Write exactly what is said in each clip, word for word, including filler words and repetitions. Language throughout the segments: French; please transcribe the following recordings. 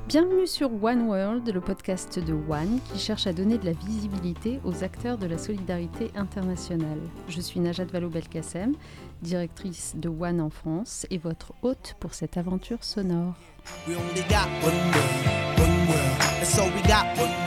Bienvenue sur One World, le podcast de One qui cherche à donner de la visibilité aux acteurs de la solidarité internationale. Je suis Najat Vallaud-Belkacem, directrice de One en France et votre hôte pour cette aventure sonore. We only got one world, one world, and so we got one world.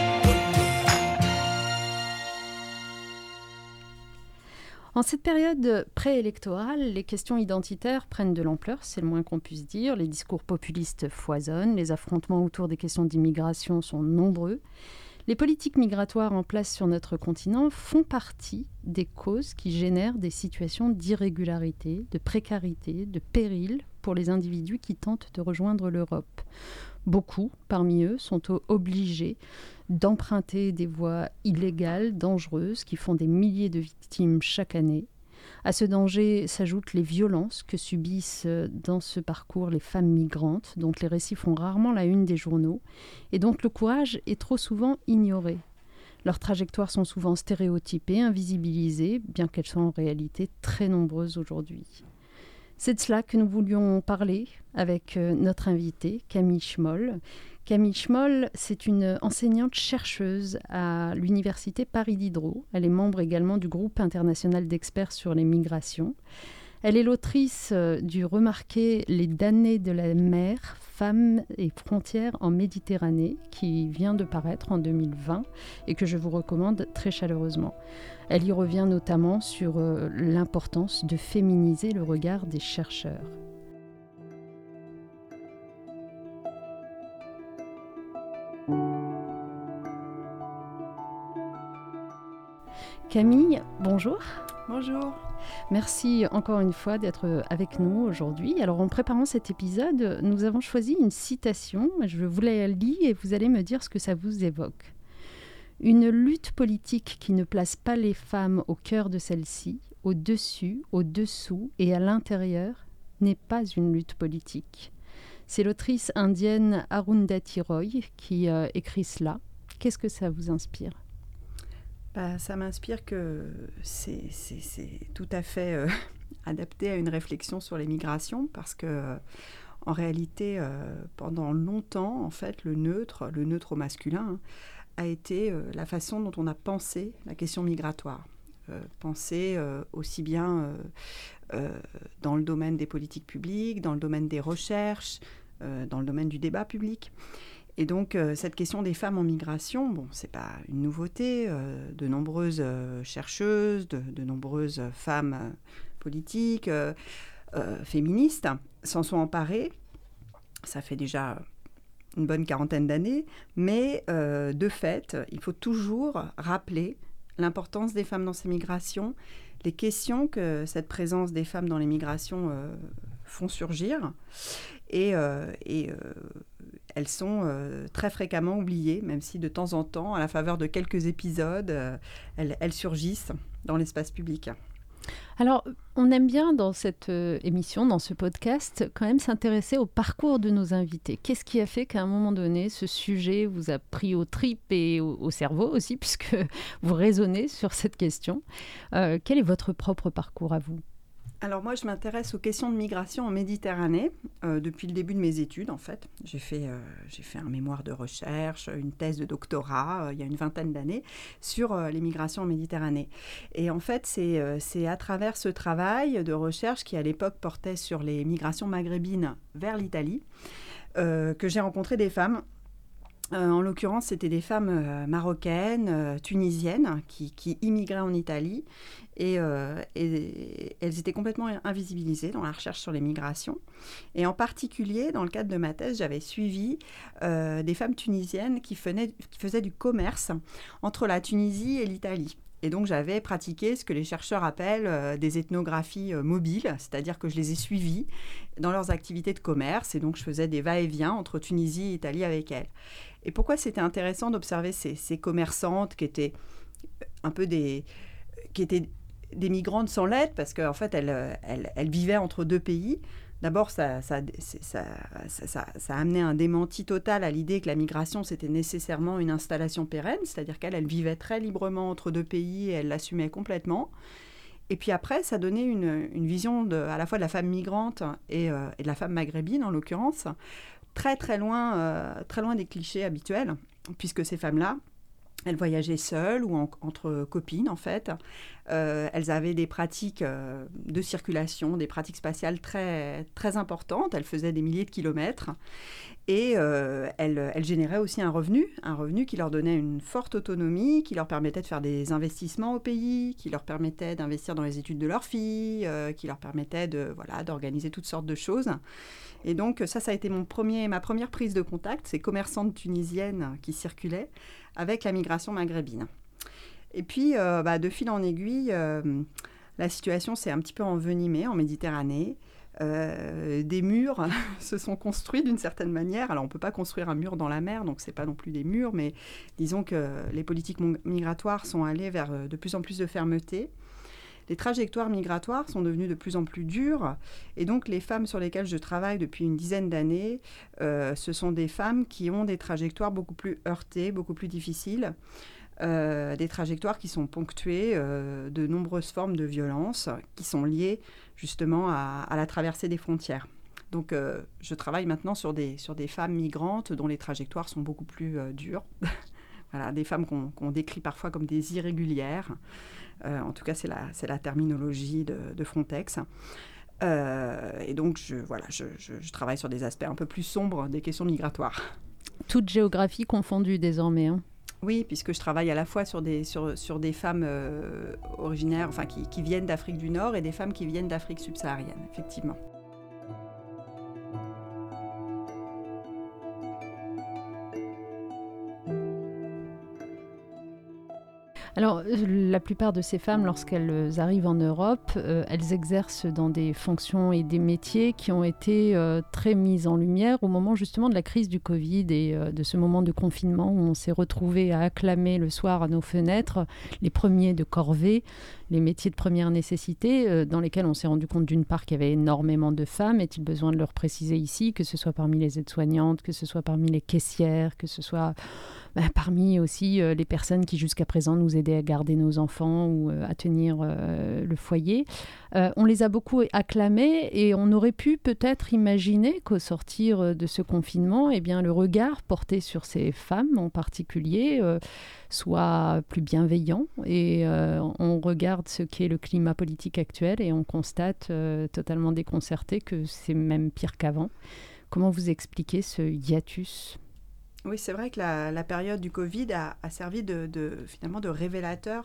En cette période préélectorale, les questions identitaires prennent de l'ampleur, c'est le moins qu'on puisse dire. Les discours populistes foisonnent, les affrontements autour des questions d'immigration sont nombreux. Les politiques migratoires en place sur notre continent font partie des causes qui génèrent des situations d'irrégularité, de précarité, de péril pour les individus qui tentent de rejoindre l'Europe. Beaucoup, parmi eux, sont obligés d'emprunter des voies illégales, dangereuses, qui font des milliers de victimes chaque année. À ce danger s'ajoutent les violences que subissent dans ce parcours les femmes migrantes, dont les récits font rarement la une des journaux, et dont le courage est trop souvent ignoré. Leurs trajectoires sont souvent stéréotypées, invisibilisées, bien qu'elles soient en réalité très nombreuses aujourd'hui. C'est de cela que nous voulions parler avec notre invitée, Camille Schmoll. Camille Schmoll, c'est une enseignante-chercheuse à l'université Paris Diderot. Elle est membre également du groupe international d'experts sur les migrations. Elle est l'autrice du remarqué « Les damnés de la mer, femmes et frontières en Méditerranée » qui vient de paraître en deux mille vingt et que je vous recommande très chaleureusement. Elle y revient notamment sur l'importance de féminiser le regard des chercheurs. Camille, bonjour. Bonjour. Merci encore une fois d'être avec nous aujourd'hui. Alors en préparant cet épisode, nous avons choisi une citation. Je vous la lis et vous allez me dire ce que ça vous évoque. Une lutte politique qui ne place pas les femmes au cœur de celle-ci, au-dessus, au-dessous et à l'intérieur, n'est pas une lutte politique. C'est l'autrice indienne Arundhati Roy qui euh, écrit cela. Qu'est-ce que ça vous inspire ? Bah, ça m'inspire que c'est, c'est, c'est tout à fait euh, adapté à une réflexion sur les migrations parce que, euh, en réalité, euh, pendant longtemps, en fait, le neutre, le neutre au masculin, hein, a été euh, la façon dont on a pensé la question migratoire. Euh, pensé euh, aussi bien euh, euh, dans le domaine des politiques publiques, dans le domaine des recherches, euh, dans le domaine du débat public. Et donc, euh, cette question des femmes en migration, bon, c'est pas une nouveauté. Euh, de nombreuses euh, chercheuses, de, de nombreuses femmes euh, politiques, euh, euh, féministes, s'en sont emparées. Ça fait déjà une bonne quarantaine d'années. Mais euh, de fait, il faut toujours rappeler l'importance des femmes dans ces migrations, les questions que cette présence des femmes dans les migrations euh, font surgir. Et, euh, et euh, elles sont euh, très fréquemment oubliées, même si de temps en temps, à la faveur de quelques épisodes, euh, elles, elles surgissent dans l'espace public. Alors, on aime bien dans cette euh, émission, dans ce podcast, quand même s'intéresser au parcours de nos invités. Qu'est-ce qui a fait qu'à un moment donné, ce sujet vous a pris aux tripes et au, au cerveau aussi, puisque vous raisonnez sur cette question. Euh, quel est votre propre parcours à vous ? Alors moi, je m'intéresse aux questions de migration en Méditerranée euh, depuis le début de mes études, en fait. J'ai fait, euh, j'ai fait un mémoire de recherche, une thèse de doctorat, euh, il y a une vingtaine d'années, sur euh, les migrations en Méditerranée. Et en fait, c'est, euh, c'est à travers ce travail de recherche qui, à l'époque, portait sur les migrations maghrébines vers l'Italie, euh, que j'ai rencontré des femmes. Euh, en l'occurrence, c'était des femmes euh, marocaines, euh, tunisiennes, qui, qui immigraient en Italie. Et, euh, et elles étaient complètement invisibilisées dans la recherche sur les migrations. Et en particulier, dans le cadre de ma thèse, j'avais suivi euh, des femmes tunisiennes qui, fenaient, qui faisaient du commerce entre la Tunisie et l'Italie. Et donc, j'avais pratiqué ce que les chercheurs appellent euh, des ethnographies euh, mobiles, c'est-à-dire que je les ai suivies dans leurs activités de commerce. Et donc, je faisais des va-et-vient entre Tunisie et Italie avec elles. Et pourquoi c'était intéressant d'observer ces, ces commerçantes qui étaient un peu des, qui étaient des migrantes sans lettres, parce qu'en fait, elles, elles, elles vivaient entre deux pays. D'abord, ça, ça, ça, ça, ça, ça a amené un démenti total à l'idée que la migration, c'était nécessairement une installation pérenne, c'est-à-dire qu'elle elle vivait très librement entre deux pays et elle l'assumait complètement. Et puis après, ça donnait une, une vision de, à la fois de la femme migrante et, euh, et de la femme maghrébine, en l'occurrence, très très loin, euh, très loin des clichés habituels, puisque ces femmes-là, elles voyageaient seules ou en, entre copines, en fait. Euh, elles avaient des pratiques euh, de circulation, des pratiques spatiales très, très importantes. Elles faisaient des milliers de kilomètres. Et euh, elles, elles généraient aussi un revenu, un revenu qui leur donnait une forte autonomie, qui leur permettait de faire des investissements au pays, qui leur permettait d'investir dans les études de leurs filles, euh, qui leur permettait de, voilà, d'organiser toutes sortes de choses. Et donc, ça, ça a été mon premier, ma première prise de contact, ces commerçantes tunisiennes qui circulaient avec la migration maghrébine. Et puis, euh, bah, de fil en aiguille, euh, la situation s'est un petit peu envenimée en Méditerranée. Euh, des murs se sont construits d'une certaine manière. Alors, on ne peut pas construire un mur dans la mer, donc ce n'est pas non plus des murs, mais disons que les politiques migratoires sont allées vers de plus en plus de fermeté. Les trajectoires migratoires sont devenues de plus en plus dures. Et donc, les femmes sur lesquelles je travaille depuis une dizaine d'années, euh, ce sont des femmes qui ont des trajectoires beaucoup plus heurtées, beaucoup plus difficiles. Euh, des trajectoires qui sont ponctuées euh, de nombreuses formes de violence qui sont liées justement à, à la traversée des frontières. Donc, euh, je travaille maintenant sur des, sur des femmes migrantes dont les trajectoires sont beaucoup plus euh, dures. Voilà, des femmes qu'on, qu'on décrit parfois comme des irrégulières. Euh, en tout cas, c'est la, c'est la terminologie de, de Frontex. Euh, et donc, je, voilà, je, je, je travaille sur des aspects un peu plus sombres des questions migratoires. Toute géographie confondue désormais, hein. Oui, puisque je travaille à la fois sur des, sur, sur des femmes euh, originaires, enfin, qui, qui viennent d'Afrique du Nord et des femmes qui viennent d'Afrique subsaharienne, effectivement. Alors, la plupart de ces femmes, lorsqu'elles arrivent en Europe, euh, elles exercent dans des fonctions et des métiers qui ont été euh, très mis en lumière au moment justement de la crise du Covid et euh, de ce moment de confinement où on s'est retrouvés à acclamer le soir à nos fenêtres les premiers de corvée, les métiers de première nécessité, euh, dans lesquels on s'est rendu compte d'une part qu'il y avait énormément de femmes. Est-il besoin de le préciser ici, que ce soit parmi les aides-soignantes, que ce soit parmi les caissières, que ce soit... Ben, parmi aussi euh, les personnes qui jusqu'à présent nous aidaient à garder nos enfants ou euh, à tenir euh, le foyer. Euh, on les a beaucoup acclamées et on aurait pu peut-être imaginer qu'au sortir de ce confinement, eh bien, le regard porté sur ces femmes en particulier euh, soit plus bienveillant. Et euh, on regarde ce qu'est le climat politique actuel et on constate euh, totalement déconcerté que c'est même pire qu'avant. Comment vous expliquez ce hiatus ? Oui, c'est vrai que la, la période du Covid a, a servi de, de, finalement de révélateur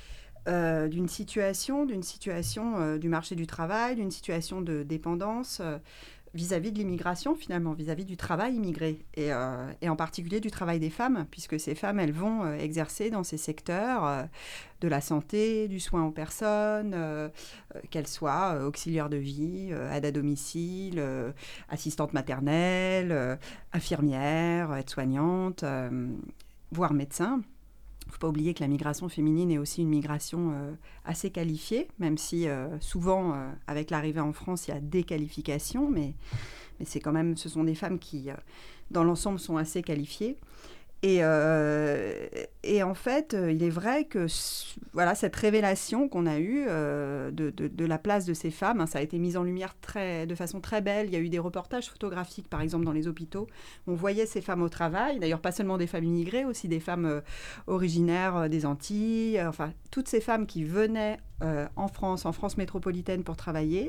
euh, d'une situation, d'une situation euh, du marché du travail, d'une situation de dépendance euh, vis-à-vis de l'immigration, finalement, vis-à-vis du travail immigré, et, euh, et en particulier du travail des femmes, puisque ces femmes, elles vont euh, exercer dans ces secteurs euh, de la santé, du soin aux personnes, euh, euh, qu'elles soient euh, auxiliaires de vie, euh, aide à domicile, euh, assistantes maternelles, euh, infirmières, aides-soignantes, euh, voire médecins. Il ne faut pas oublier que la migration féminine est aussi une migration euh, assez qualifiée, même si euh, souvent, euh, avec l'arrivée en France, il y a des qualifications, mais, mais c'est quand même, ce sont des femmes qui, euh, dans l'ensemble, sont assez qualifiées. Et, euh, et en fait, il est vrai que voilà, cette révélation qu'on a eue euh, de, de, de la place de ces femmes, hein, ça a été mis en lumière très, de façon très belle. Il y a eu des reportages photographiques, par exemple, dans les hôpitaux. On voyait ces femmes au travail, d'ailleurs pas seulement des femmes immigrées, aussi des femmes euh, originaires euh, des Antilles, euh, enfin, toutes ces femmes qui venaient euh, en France, en France métropolitaine pour travailler.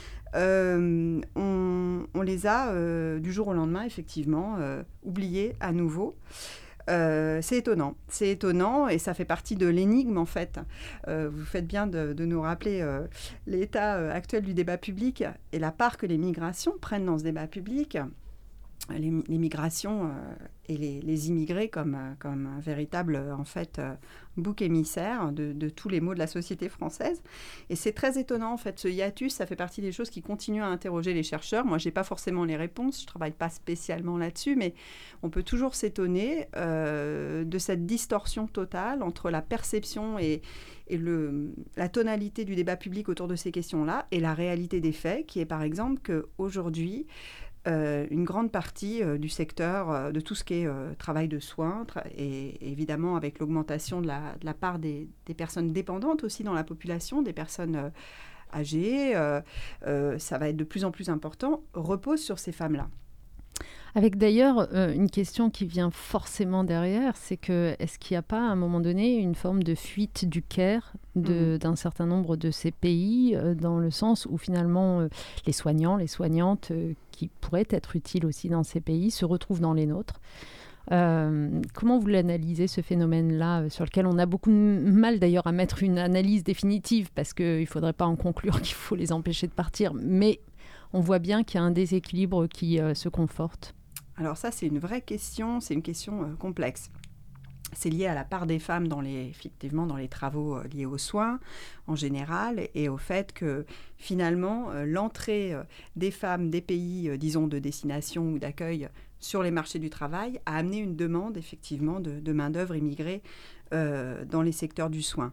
Euh, on, on les a, euh, du jour au lendemain, effectivement, euh, oubliées à nouveau. Euh, c'est étonnant, c'est étonnant et ça fait partie de l'énigme en fait. Euh, vous faites bien de, de nous rappeler euh, l'état euh, actuel du débat public et la part que les migrations prennent dans ce débat public. Les, les migrations euh, et les, les immigrés comme, euh, comme un véritable euh, en fait, euh, bouc émissaire de, de tous les maux de la société française. Et c'est très étonnant, en fait, ce hiatus, ça fait partie des choses qui continuent à interroger les chercheurs. Moi, je n'ai pas forcément les réponses, je ne travaille pas spécialement là-dessus, mais on peut toujours s'étonner euh, de cette distorsion totale entre la perception et, et le, la tonalité du débat public autour de ces questions-là et la réalité des faits, qui est par exemple qu'aujourd'hui, Euh, une grande partie euh, du secteur euh, de tout ce qui est euh, travail de soins, tra- et évidemment avec l'augmentation de la, de la part des, des personnes dépendantes aussi dans la population, des personnes euh, âgées, euh, euh, ça va être de plus en plus important, repose sur ces femmes-là. Avec d'ailleurs euh, une question qui vient forcément derrière, c'est que est-ce qu'il n'y a pas à un moment donné une forme de fuite du care de, mmh. d'un certain nombre de ces pays, euh, dans le sens où finalement euh, les soignants, les soignantes euh, qui pourraient être utiles aussi dans ces pays se retrouvent dans les nôtres. Euh, comment vous l'analysez, ce phénomène-là, euh, sur lequel on a beaucoup de mal d'ailleurs à mettre une analyse définitive, parce qu'il ne faudrait pas en conclure qu'il faut les empêcher de partir, mais on voit bien qu'il y a un déséquilibre qui euh, se conforte. Alors ça, c'est une vraie question, c'est une question euh, complexe. C'est lié à la part des femmes dans les, effectivement dans les travaux euh, liés aux soins en général, et au fait que finalement euh, l'entrée euh, des femmes des pays, euh, disons, de destination ou d'accueil sur les marchés du travail a amené une demande effectivement de, de main-d'œuvre immigrée euh, dans les secteurs du soin.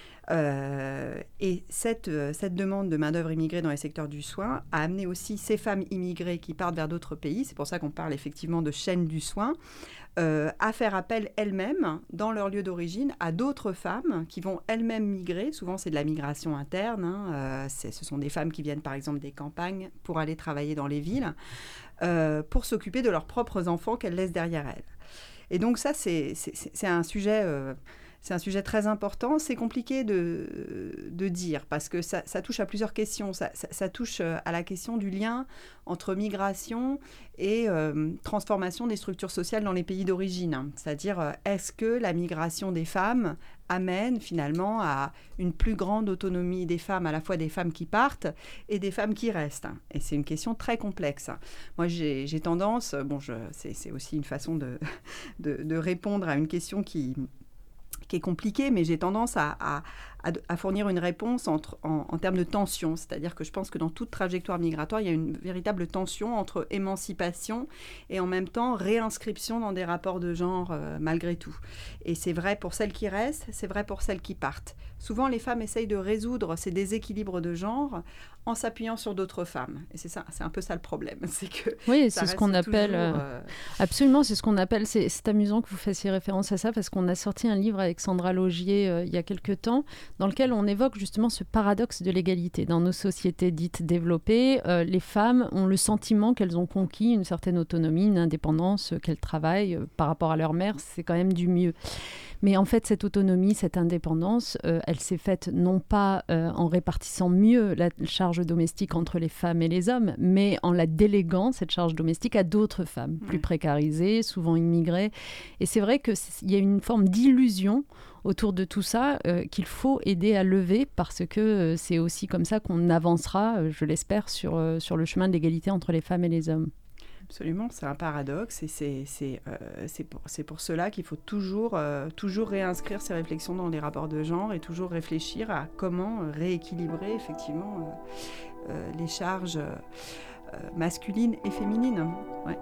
Euh, et cette, euh, cette demande de main-d'œuvre immigrée dans les secteurs du soin a amené aussi ces femmes immigrées qui partent vers d'autres pays, c'est pour ça qu'on parle effectivement de chaîne du soin, euh, à faire appel elles-mêmes, dans leur lieu d'origine, à d'autres femmes qui vont elles-mêmes migrer. Souvent, c'est de la migration interne. Hein, euh, c'est, ce sont des femmes qui viennent, par exemple, des campagnes pour aller travailler dans les villes, euh, pour s'occuper de leurs propres enfants qu'elles laissent derrière elles. Et donc ça, c'est, c'est, c'est un sujet... Euh, C'est un sujet très important. C'est compliqué de, de dire parce que ça, ça touche à plusieurs questions. Ça, ça, ça touche à la question du lien entre migration et euh, transformation des structures sociales dans les pays d'origine. C'est-à-dire, est-ce que la migration des femmes amène finalement à une plus grande autonomie des femmes, à la fois des femmes qui partent et des femmes qui restent. Et c'est une question très complexe. Moi, j'ai, j'ai tendance... Bon, je, c'est, c'est aussi une façon de, de, de répondre à une question qui... qui est compliqué, mais j'ai tendance à, à, à fournir une réponse entre, en, en termes de tension. C'est-à-dire que je pense que dans toute trajectoire migratoire, il y a une véritable tension entre émancipation et en même temps réinscription dans des rapports de genre euh, malgré tout. Et c'est vrai pour celles qui restent, c'est vrai pour celles qui partent. Souvent, les femmes essayent de résoudre ces déséquilibres de genre en s'appuyant sur d'autres femmes. Et c'est ça, c'est un peu ça le problème. C'est que oui, ça c'est ce qu'on appelle... toujours, euh... Absolument, c'est ce qu'on appelle... C'est, c'est amusant que vous fassiez référence à ça, parce qu'on a sorti un livre avec Sandra Laugier euh, il y a quelques temps, dans lequel on évoque justement ce paradoxe de l'égalité. Dans nos sociétés dites développées, euh, les femmes ont le sentiment qu'elles ont conquis une certaine autonomie, une indépendance, euh, qu'elles travaillent euh, par rapport à leur mère, c'est quand même du mieux. Mais en fait, cette autonomie, cette indépendance, euh, elle s'est faite non pas euh, en répartissant mieux la charge domestique entre les femmes et les hommes, mais en la déléguant, cette charge domestique, à d'autres femmes, plus précarisées, souvent immigrées. Et c'est vrai qu'il y a une forme d'illusion autour de tout ça euh, qu'il faut aider à lever, parce que euh, c'est aussi comme ça qu'on avancera, euh, je l'espère, sur, euh, sur le chemin de l'égalité entre les femmes et les hommes. Absolument, c'est un paradoxe et c'est, c'est, euh, c'est, pour, c'est pour cela qu'il faut toujours, euh, toujours réinscrire ces réflexions dans les rapports de genre et toujours réfléchir à comment rééquilibrer effectivement euh, euh, les charges euh, masculines et féminines. Ouais.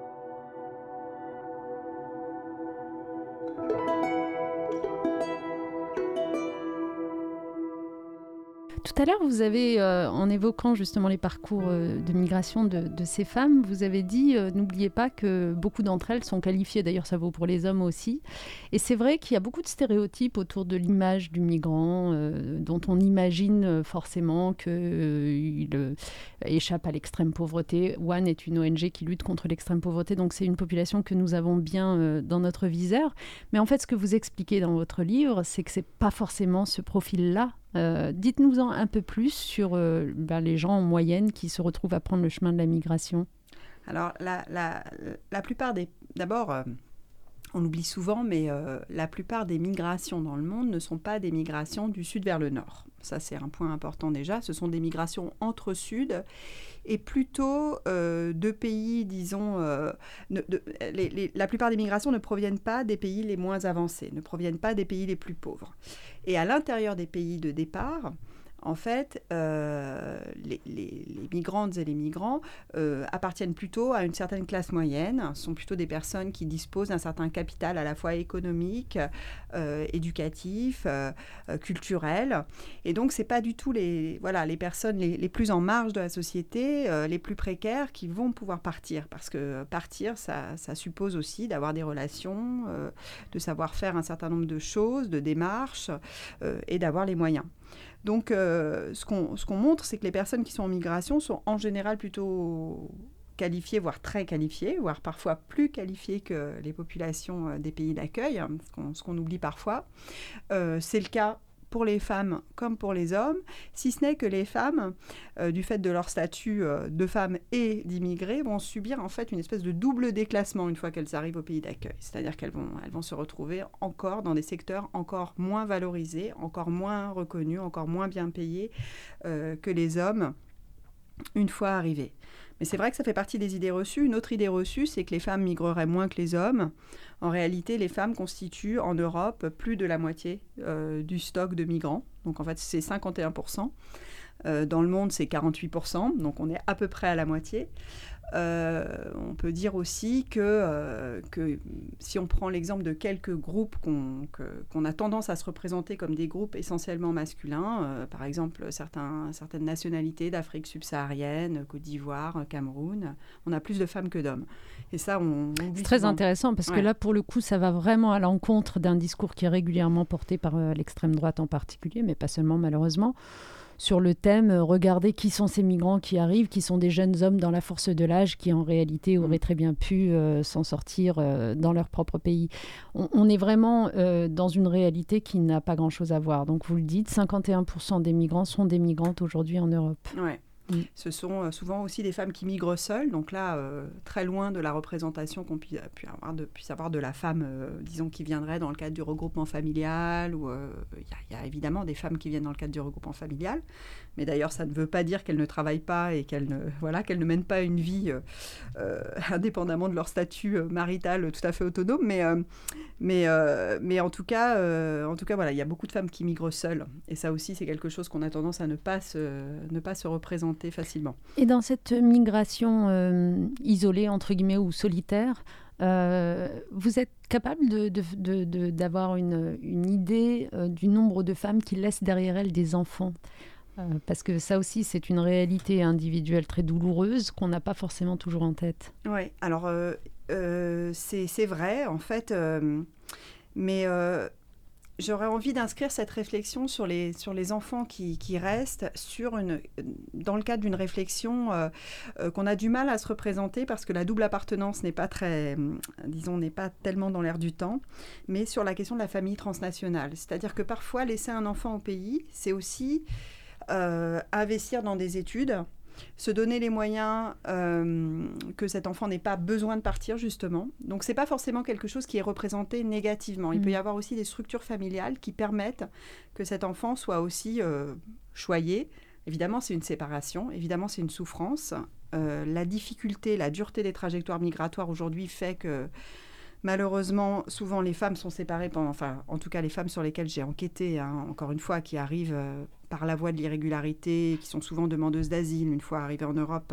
Tout à l'heure, vous avez, euh, en évoquant justement les parcours euh, de migration de, de ces femmes, vous avez dit, euh, n'oubliez pas que beaucoup d'entre elles sont qualifiées, d'ailleurs ça vaut pour les hommes aussi. Et c'est vrai qu'il y a beaucoup de stéréotypes autour de l'image du migrant, euh, dont on imagine forcément qu'il euh, échappe à l'extrême pauvreté. One est une O N G qui lutte contre l'extrême pauvreté, donc c'est une population que nous avons bien euh, dans notre viseur. Mais en fait, ce que vous expliquez dans votre livre, c'est que ce n'est pas forcément ce profil-là. Euh, dites-nous-en un peu plus sur euh, ben, les gens en moyenne qui se retrouvent à prendre le chemin de la migration. Alors, la, la, la plupart des... D'abord, euh, on oublie souvent, mais euh, la plupart des migrations dans le monde ne sont pas des migrations du sud vers le nord. Ça, c'est un point important déjà. Ce sont des migrations entre sud et plutôt euh, de pays, disons... Euh, ne, de, les, les, la plupart des migrations ne proviennent pas des pays les moins avancés, ne proviennent pas des pays les plus pauvres. Et à l'intérieur des pays de départ, en fait, euh, les, les, les migrantes et les migrants euh, appartiennent plutôt à une certaine classe moyenne, sont plutôt des personnes qui disposent d'un certain capital à la fois économique, euh, éducatif, euh, culturel. Et donc, ce n'est pas du tout les, voilà, les personnes les, les plus en marge de la société, euh, les plus précaires, qui vont pouvoir partir. Parce que partir, ça, ça suppose aussi d'avoir des relations, euh, de savoir faire un certain nombre de choses, de démarches, euh, et d'avoir les moyens. Donc, euh, ce, qu'on, ce qu'on montre, c'est que les personnes qui sont en migration sont en général plutôt qualifiées, voire très qualifiées, voire parfois plus qualifiées que les populations euh, des pays d'accueil, hein, ce qu'on, ce qu'on oublie parfois. Euh, c'est le cas pour les femmes comme pour les hommes, si ce n'est que les femmes, euh, du fait de leur statut euh, de femmes et d'immigrés, vont subir en fait une espèce de double déclassement une fois qu'elles arrivent au pays d'accueil. C'est-à-dire qu'elles vont, elles vont se retrouver encore dans des secteurs encore moins valorisés, encore moins reconnus, encore moins bien payés euh, que les hommes une fois arrivés. Mais c'est vrai que ça fait partie des idées reçues. Une autre idée reçue, c'est que les femmes migreraient moins que les hommes. En réalité, les femmes constituent en Europe plus de la moitié euh, du stock de migrants. Donc en fait, c'est cinquante et un pour cent. Euh, dans le monde, c'est quarante-huit pour cent. Donc on est à peu près à la moitié. Euh, on peut dire aussi que, euh, que si on prend l'exemple de quelques groupes qu'on, que, qu'on a tendance à se représenter comme des groupes essentiellement masculins, euh, par exemple certains, certaines nationalités d'Afrique subsaharienne, Côte d'Ivoire, Cameroun, on a plus de femmes que d'hommes. Et ça, on, on c'est très souvent. intéressant parce ouais. que là, pour le coup, ça va vraiment à l'encontre d'un discours qui est régulièrement porté par euh, l'extrême droite en particulier, mais pas seulement malheureusement, sur le thème euh, « Regardez qui sont ces migrants qui arrivent, qui sont des jeunes hommes dans la force de l'âge qui en réalité auraient très bien pu euh, s'en sortir euh, dans leur propre pays ». On, on est vraiment euh, dans une réalité qui n'a pas grand-chose à voir. Donc vous le dites, cinquante et un pour cent des migrants sont des migrantes aujourd'hui en Europe. Ouais. Mm. Ce sont euh, souvent aussi des femmes qui migrent seules, donc là, euh, très loin de la représentation qu'on puisse, puisse, avoir, de, puisse avoir de la femme, euh, disons, qui viendrait dans le cadre du regroupement familial. Il euh, y, y a évidemment des femmes qui viennent dans le cadre du regroupement familial, mais d'ailleurs, ça ne veut pas dire qu'elles ne travaillent pas et qu'elles ne, voilà, qu'elles ne mènent pas une vie euh, euh, indépendamment de leur statut marital tout à fait autonome, mais, euh, mais, euh, mais en tout cas, euh, en tout cas voilà, il y a beaucoup de femmes qui migrent seules, et ça aussi, c'est quelque chose qu'on a tendance à ne pas se, ne pas se représenter facilement. Et dans cette migration euh, isolée, entre guillemets, ou solitaire, euh, vous êtes capable de, de, de, de, d'avoir une, une idée euh, du nombre de femmes qui laissent derrière elles des enfants ? euh, Parce que ça aussi, c'est une réalité individuelle très douloureuse qu'on n'a pas forcément toujours en tête. Oui, alors euh, euh, c'est, c'est vrai, en fait, euh, mais... Euh, J'aurais envie d'inscrire cette réflexion sur les, sur les enfants qui, qui restent sur une, dans le cadre d'une réflexion euh, euh, qu'on a du mal à se représenter parce que la double appartenance n'est pas très, disons, n'est pas tellement dans l'air du temps, mais sur la question de la famille transnationale. C'est-à-dire que parfois, laisser un enfant au pays, c'est aussi euh, investir dans des études, se donner les moyens euh, que cet enfant n'ait pas besoin de partir, justement. Donc, ce n'est pas forcément quelque chose qui est représenté négativement. Il mmh. peut y avoir aussi des structures familiales qui permettent que cet enfant soit aussi euh, choyé. Évidemment, c'est une séparation. Évidemment, c'est une souffrance. Euh, la difficulté, la dureté des trajectoires migratoires aujourd'hui fait que, malheureusement, souvent, les femmes sont séparées pendant... Enfin, en tout cas, les femmes sur lesquelles j'ai enquêté, hein, encore une fois, qui arrivent... Euh, par la voie de l'irrégularité, qui sont souvent demandeuses d'asile une fois arrivées en Europe,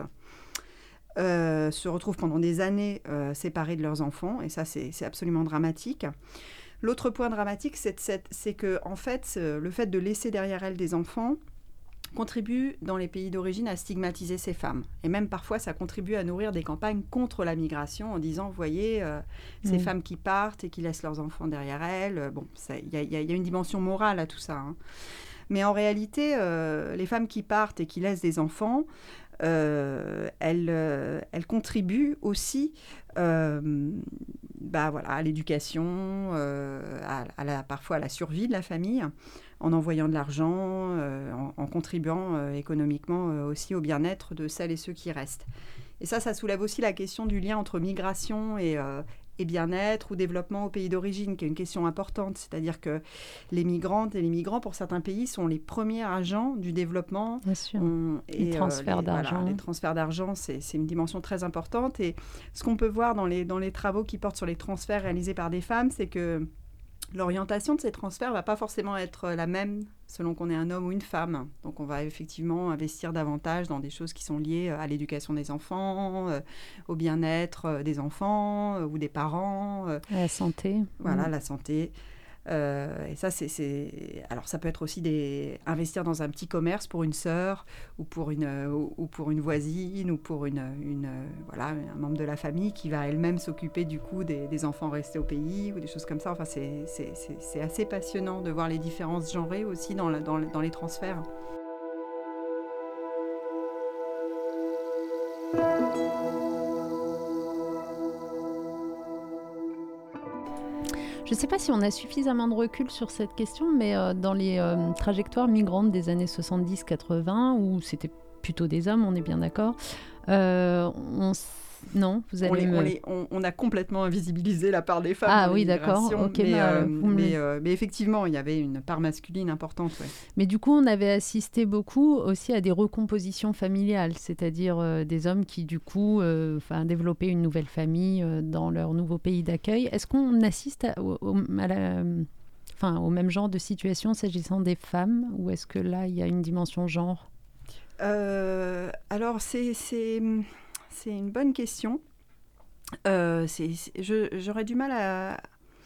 euh, se retrouvent pendant des années euh, séparées de leurs enfants, et ça, c'est, c'est absolument dramatique. L'autre point dramatique, c'est, c'est, c'est que, en fait, le fait de laisser derrière elles des enfants contribue, dans les pays d'origine, à stigmatiser ces femmes. Et même parfois, ça contribue à nourrir des campagnes contre la migration en disant, vous voyez, euh, ces mmh. femmes qui partent et qui laissent leurs enfants derrière elles, euh, bon, il y, y, y a une dimension morale à tout ça, hein. Mais en réalité, euh, les femmes qui partent et qui laissent des enfants, euh, elles, euh, elles contribuent aussi euh, bah, voilà, à l'éducation, euh, à, à la, parfois à la survie de la famille, en envoyant de l'argent, euh, en, en contribuant euh, économiquement euh, aussi au bien-être de celles et ceux qui restent. Et ça, ça soulève aussi la question du lien entre migration et... Euh, et bien-être ou développement au pays d'origine, qui est une question importante. C'est-à-dire que les migrantes et les migrants, pour certains pays, sont les premiers agents du développement. Bien sûr. On, et, les transferts euh, les, d'argent. Voilà, les transferts d'argent, c'est, c'est une dimension très importante. Et ce qu'on peut voir dans les, dans les travaux qui portent sur les transferts réalisés par des femmes, c'est que l'orientation de ces transferts ne va pas forcément être la même selon qu'on est un homme ou une femme. Donc, on va effectivement investir davantage dans des choses qui sont liées à l'éducation des enfants, euh, au bien-être euh, des enfants euh, ou des parents. Euh, à la santé. Voilà, mmh. la santé. Euh, et ça, c'est, c'est... Alors, ça peut être aussi des... investir dans un petit commerce pour une sœur ou pour une, ou, ou pour une voisine ou pour une, une, voilà, un membre de la famille qui va elle-même s'occuper du coup des, des enfants restés au pays ou des choses comme ça. Enfin, c'est, c'est, c'est, c'est assez passionnant de voir les différences genrées aussi dans, la, dans, dans les transferts. Je ne sais pas si on a suffisamment de recul sur cette question, mais euh, dans les euh, trajectoires migrantes des années soixante-dix quatre-vingts, où c'était plutôt des hommes, on est bien d'accord, euh, on s- non, vous On, allez les- me... on, les- on- on a complètement invisibilisé la part des femmes Ah dans oui, d'accord, l'immigration, ok, mais, bah, euh, vous me le- mais, euh, mais effectivement, il y avait une part masculine importante. Ouais. Mais du coup, on avait assisté beaucoup aussi à des recompositions familiales, c'est-à-dire euh, des hommes qui, du coup, euh, enfin, développaient une nouvelle famille euh, dans leur nouveau pays d'accueil. Est-ce qu'on assiste à, au, au- à la, enfin, au même genre de situation s'agissant des femmes, ou est-ce que là, il y a une dimension genre? Euh, alors, c'est, c'est, c'est une bonne question. Euh, c'est, c'est- je- j'aurais du mal à,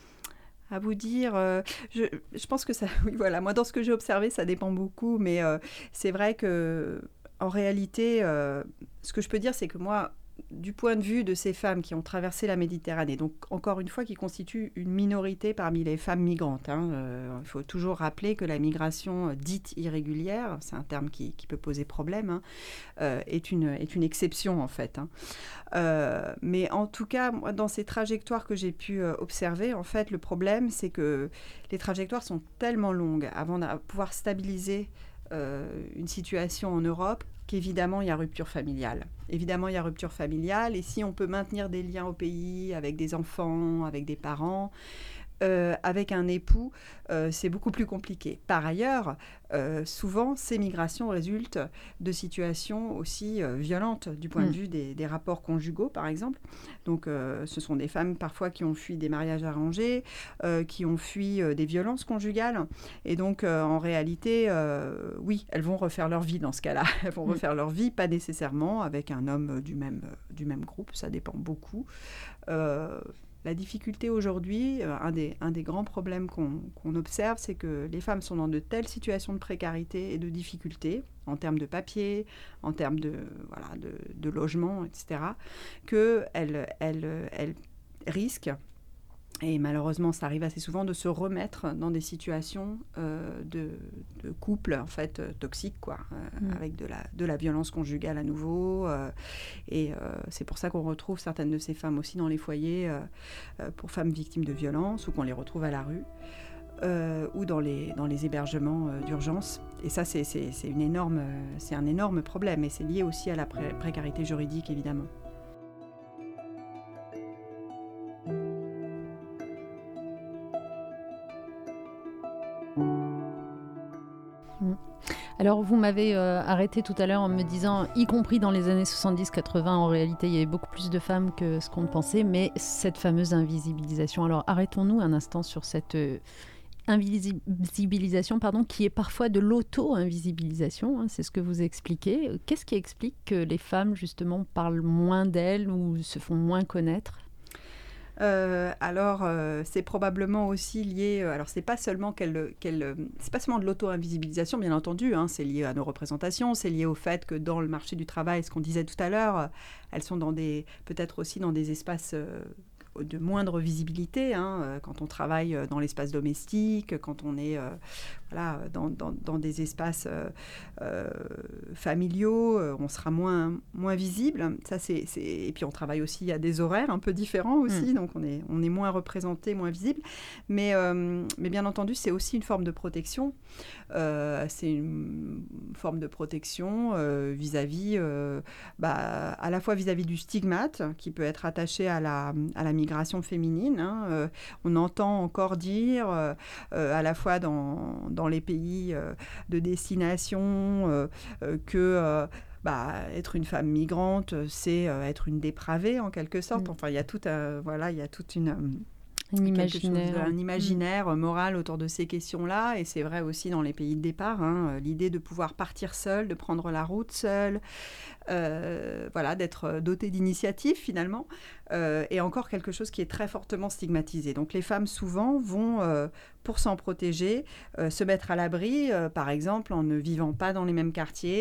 à vous dire. euh, je, je pense que ça, oui, voilà. Moi, dans ce que j'ai observé, ça dépend beaucoup, mais euh, c'est vrai que, en réalité, euh, ce que je peux dire, c'est que moi, du point de vue de ces femmes qui ont traversé la Méditerranée, donc encore une fois, qui constituent une minorité parmi les femmes migrantes. Hein, euh, il faut toujours rappeler que la migration euh, dite irrégulière, c'est un terme qui, qui peut poser problème, hein, euh, est, une, est une exception en fait. Hein. Euh, mais en tout cas, moi, dans ces trajectoires que j'ai pu euh, observer, en fait, le problème, c'est que les trajectoires sont tellement longues avant de pouvoir stabiliser euh, une situation en Europe qu'évidemment, il y a rupture familiale. Évidemment, il y a rupture familiale, et si on peut maintenir des liens au pays avec des enfants, avec des parents, euh, avec un époux, euh, c'est beaucoup plus compliqué. Par ailleurs, euh, souvent, ces migrations résultent de situations aussi euh, violentes du point Mm. de vue des, des rapports conjugaux, par exemple. Donc, euh, ce sont des femmes parfois qui ont fui des mariages arrangés, euh, qui ont fui euh, des violences conjugales. Et donc, euh, en réalité, euh, oui, elles vont refaire leur vie dans ce cas-là. Elles vont Mm. refaire leur vie, pas nécessairement avec un homme du même, du même groupe, ça dépend beaucoup. Euh, La difficulté aujourd'hui, euh, un, des, un des grands problèmes qu'on qu'on observe, c'est que les femmes sont dans de telles situations de précarité et de difficulté, en termes de papier, en termes de, voilà, de, de logement, et cetera, qu'elles elles, elles risquent, et malheureusement ça arrive assez souvent, de se remettre dans des situations euh, de, de couple en fait euh, toxiques, quoi, euh, Mm. avec de la, de la violence conjugale à nouveau. Euh, et euh, c'est pour ça qu'on retrouve certaines de ces femmes aussi dans les foyers euh, euh, pour femmes victimes de violences, ou qu'on les retrouve à la rue, euh, ou dans les, dans les hébergements euh, d'urgence. Et ça, c'est, c'est, c'est, une énorme, euh, c'est un énorme problème, et c'est lié aussi à la pré- précarité juridique, évidemment. Mm. Alors, vous m'avez euh, arrêté tout à l'heure en me disant, y compris dans les années soixante-dix quatre-vingts, en réalité, il y avait beaucoup plus de femmes que ce qu'on pensait, mais cette fameuse invisibilisation. Alors, arrêtons-nous un instant sur cette euh, invisibilisation, pardon, qui est parfois de l'auto-invisibilisation, hein, c'est ce que vous expliquez. Qu'est-ce qui explique que les femmes, justement, parlent moins d'elles ou se font moins connaître ? Euh, alors, euh, c'est probablement aussi lié. Euh, alors, c'est pas seulement qu'elle, qu'elle, euh, c'est pas seulement de l'auto-invisibilisation, bien entendu. Hein, c'est lié à nos représentations, c'est lié au fait que dans le marché du travail, ce qu'on disait tout à l'heure, euh, elles sont dans des, peut-être aussi dans des espaces euh, de moindre visibilité, hein, euh, quand on travaille dans l'espace domestique, quand on est euh, voilà, dans, dans, dans des espaces euh, euh, familiaux, euh, on sera moins, moins visible. Ça, c'est, c'est... Et puis on travaille aussi à des horaires un peu différents aussi, mmh. donc on est, on est moins représenté, moins visible. Mais, euh, mais bien entendu, c'est aussi une forme de protection. Euh, c'est une forme de protection euh, vis-à-vis, euh, bah, à la fois vis-à-vis du stigmate qui peut être attaché à la, à la migration féminine. Hein. Euh, on entend encore dire, euh, euh, à la fois dans, dans les pays euh, de destination, euh, euh, que euh, bah, être une femme migrante, c'est euh, être une dépravée en quelque sorte. Mmh. Enfin, il y a tout, euh, voilà, il y a toute une Un imaginaire. De, un imaginaire mmh. moral autour de ces questions-là, et c'est vrai aussi dans les pays de départ, hein, l'idée de pouvoir partir seule, de prendre la route seule, euh, voilà, d'être dotée d'initiative finalement, euh, et encore quelque chose qui est très fortement stigmatisé. Donc les femmes souvent vont, euh, pour s'en protéger, euh, se mettre à l'abri, euh, par exemple en ne vivant pas dans les mêmes quartiers,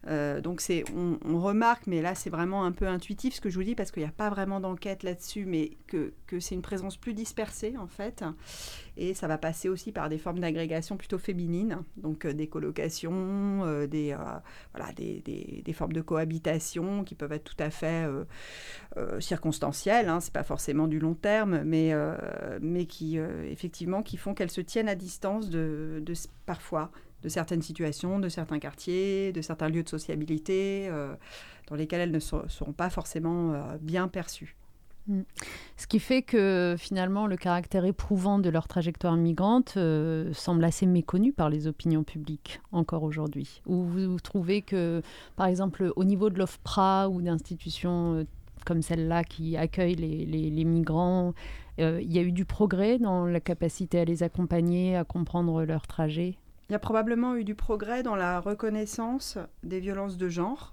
Euh, donc c'est, on, on remarque, mais là c'est vraiment un peu intuitif ce que je vous dis parce qu'il n'y a pas vraiment d'enquête là-dessus, mais que, que c'est une présence plus dispersée en fait. Et ça va passer aussi par des formes d'agrégation plutôt féminines, donc euh, des colocations, euh, des, euh, voilà, des, des, des formes de cohabitation qui peuvent être tout à fait euh, euh, circonstancielles, hein, c'est pas forcément du long terme, mais, euh, mais qui euh, effectivement qui font qu'elles se tiennent à distance de, de parfois de certaines situations, de certains quartiers, de certains lieux de sociabilité, euh, dans lesquels elles ne so- seront pas forcément euh, bien perçues. Mmh. Ce qui fait que finalement le caractère éprouvant de leur trajectoire migrante euh, semble assez méconnu par les opinions publiques encore aujourd'hui. Ou vous, vous trouvez que, par exemple, au niveau de l'OFPRA ou d'institutions euh, comme celle-là qui accueille les, les, les migrants, euh, il y a eu du progrès dans la capacité à les accompagner, à comprendre leur trajet? Il y a probablement eu du progrès dans la reconnaissance des violences de genre,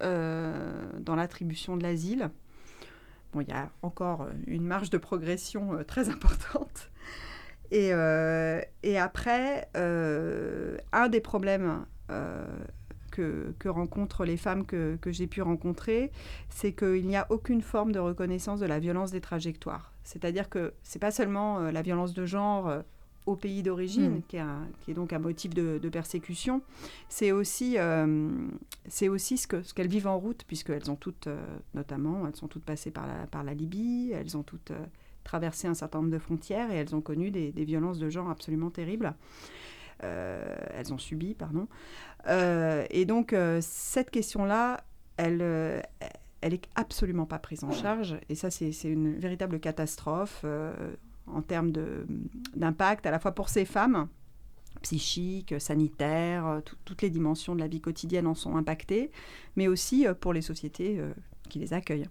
euh, dans l'attribution de l'asile. Bon, il y a encore une marge de progression euh, très importante. Et, euh, et après, euh, un des problèmes euh, que, que rencontrent les femmes que, que j'ai pu rencontrer, c'est qu'il n'y a aucune forme de reconnaissance de la violence des trajectoires. C'est-à-dire que ce n'est pas seulement euh, la violence de genre euh, au pays d'origine, mmh. qui, est un, qui est donc un motif de, de persécution, c'est aussi, euh, c'est aussi ce, que, ce qu'elles vivent en route, puisqu'elles ont toutes, euh, notamment, elles sont toutes passées par la, par la Libye, elles ont toutes euh, traversé un certain nombre de frontières et elles ont connu des, des violences de genre absolument terribles. Euh, elles ont subi, pardon. Euh, et donc, euh, cette question-là, elle... Euh, elle n'est absolument pas prise en charge. Et ça, c'est, c'est une véritable catastrophe euh, en termes de, d'impact, à la fois pour ces femmes, psychiques, sanitaires, tout, toutes les dimensions de la vie quotidienne en sont impactées, mais aussi pour les sociétés euh, qui les accueillent.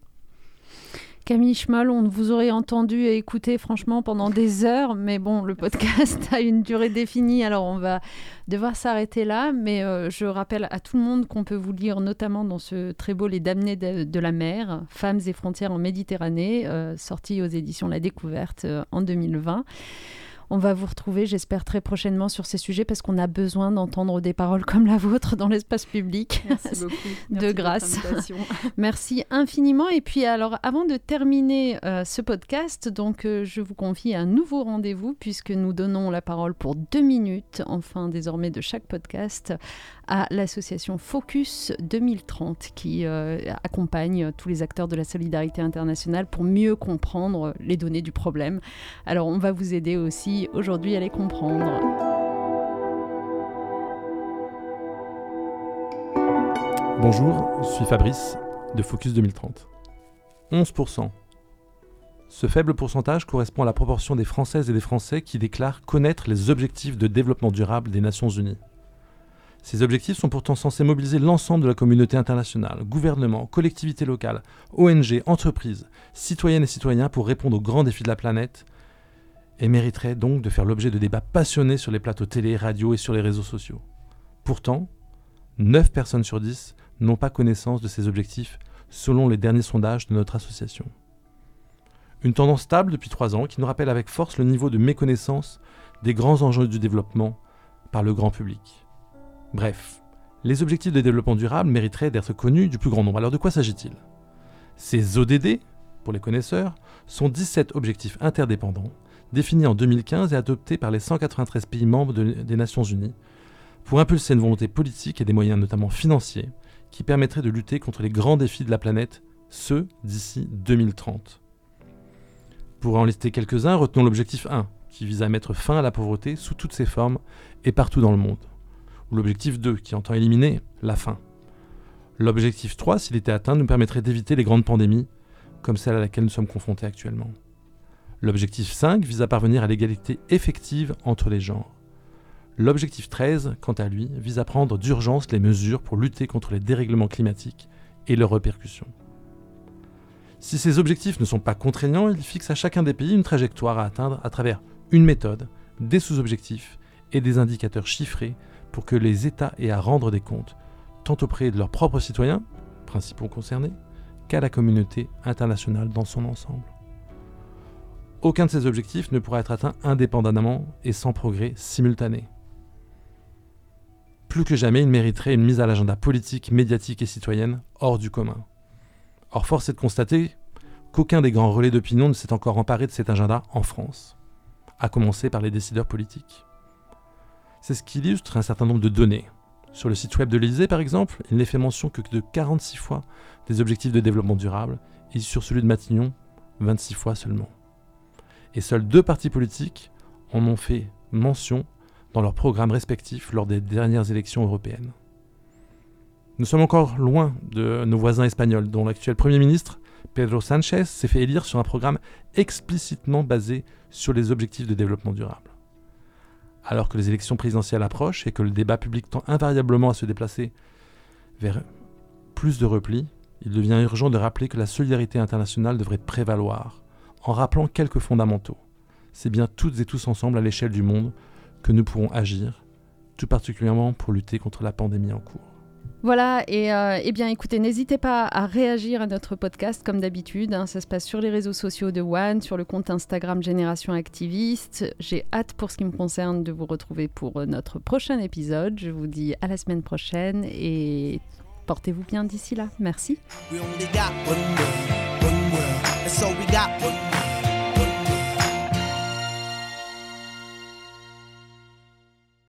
Camille Schmoll, on vous aurait entendu et écouté franchement pendant des heures, mais bon, le podcast a une durée définie, alors on va devoir s'arrêter là. Mais euh, je rappelle à tout le monde qu'on peut vous lire notamment dans ce très beau Les Damnés de, de la mer, Femmes et frontières en Méditerranée, euh, sorti aux éditions La Découverte euh, en deux mille vingt. On va vous retrouver, j'espère, très prochainement sur ces sujets parce qu'on a besoin d'entendre des paroles comme la vôtre dans l'espace public. Merci beaucoup. De Merci grâce. Merci infiniment. Et puis, alors, avant de terminer euh, ce podcast, donc, euh, je vous confie un nouveau rendez-vous puisque nous donnons la parole pour deux minutes, enfin, désormais de chaque podcast, à l'association Focus deux mille trente qui euh, accompagne tous les acteurs de la solidarité internationale pour mieux comprendre les données du problème. Alors, on va vous aider aussi aujourd'hui à les comprendre. Bonjour, je suis Fabrice de Focus deux mille trente. onze pour cent. Ce faible pourcentage correspond à la proportion des Françaises et des Français qui déclarent connaître les objectifs de développement durable des Nations Unies. Ces objectifs sont pourtant censés mobiliser l'ensemble de la communauté internationale, gouvernements, collectivités locales, O N G, entreprises, citoyennes et citoyens pour répondre aux grands défis de la planète et mériteraient donc de faire l'objet de débats passionnés sur les plateaux télé, radio et sur les réseaux sociaux. Pourtant, neuf personnes sur dix n'ont pas connaissance de ces objectifs selon les derniers sondages de notre association. Une tendance stable depuis trois ans qui nous rappelle avec force le niveau de méconnaissance des grands enjeux du développement par le grand public. Bref, les objectifs de développement durable mériteraient d'être connus du plus grand nombre. Alors de quoi s'agit-il ? Ces O D D, pour les connaisseurs, sont dix-sept objectifs interdépendants, définis en deux mille quinze et adoptés par les cent quatre-vingt-treize pays membres de, des Nations Unies, pour impulser une volonté politique et des moyens notamment financiers qui permettraient de lutter contre les grands défis de la planète, ceux d'ici deux mille trente. Pour en lister quelques-uns, retenons l'objectif un, qui vise à mettre fin à la pauvreté sous toutes ses formes et partout dans le monde. Ou l'objectif deux, qui entend éliminer la faim. L'objectif trois, s'il était atteint, nous permettrait d'éviter les grandes pandémies, comme celle à laquelle nous sommes confrontés actuellement. L'objectif cinq vise à parvenir à l'égalité effective entre les genres. L'objectif treize, quant à lui, vise à prendre d'urgence les mesures pour lutter contre les dérèglements climatiques et leurs répercussions. Si ces objectifs ne sont pas contraignants, ils fixent à chacun des pays une trajectoire à atteindre à travers une méthode, des sous-objectifs et des indicateurs chiffrés pour que les États aient à rendre des comptes, tant auprès de leurs propres citoyens, principaux concernés, qu'à la communauté internationale dans son ensemble. Aucun de ces objectifs ne pourra être atteint indépendamment et sans progrès simultané. plus que jamais, il mériterait une mise à l'agenda politique, médiatique et citoyenne hors du commun. Or, force est de constater qu'aucun des grands relais d'opinion ne s'est encore emparé de cet agenda en France, à commencer par les décideurs politiques. C'est ce qui illustre un certain nombre de données. Sur le site web de l'Élysée, par exemple, il n'est fait mention que de quarante-six fois des objectifs de développement durable, et sur celui de Matignon, vingt-six fois seulement. Et seuls deux partis politiques en ont fait mention dans leurs programmes respectifs lors des dernières élections européennes. Nous sommes encore loin de nos voisins espagnols, dont l'actuel Premier ministre, Pedro Sánchez, s'est fait élire sur un programme explicitement basé sur les objectifs de développement durable. Alors que les élections présidentielles approchent et que le débat public tend invariablement à se déplacer vers plus de repli, il devient urgent de rappeler que la solidarité internationale devrait prévaloir, en rappelant quelques fondamentaux. C'est bien toutes et tous ensemble à l'échelle du monde que nous pourrons agir, tout particulièrement pour lutter contre la pandémie en cours. Voilà, et euh, eh bien écoutez, n'hésitez pas à réagir à notre podcast comme d'habitude, hein, ça se passe sur les réseaux sociaux de One, sur le compte Instagram Génération Activiste. J'ai hâte pour ce qui me concerne de vous retrouver pour notre prochain épisode. Je vous dis à la semaine prochaine et portez-vous bien d'ici là. Merci. We only got one world, one world. And so we got one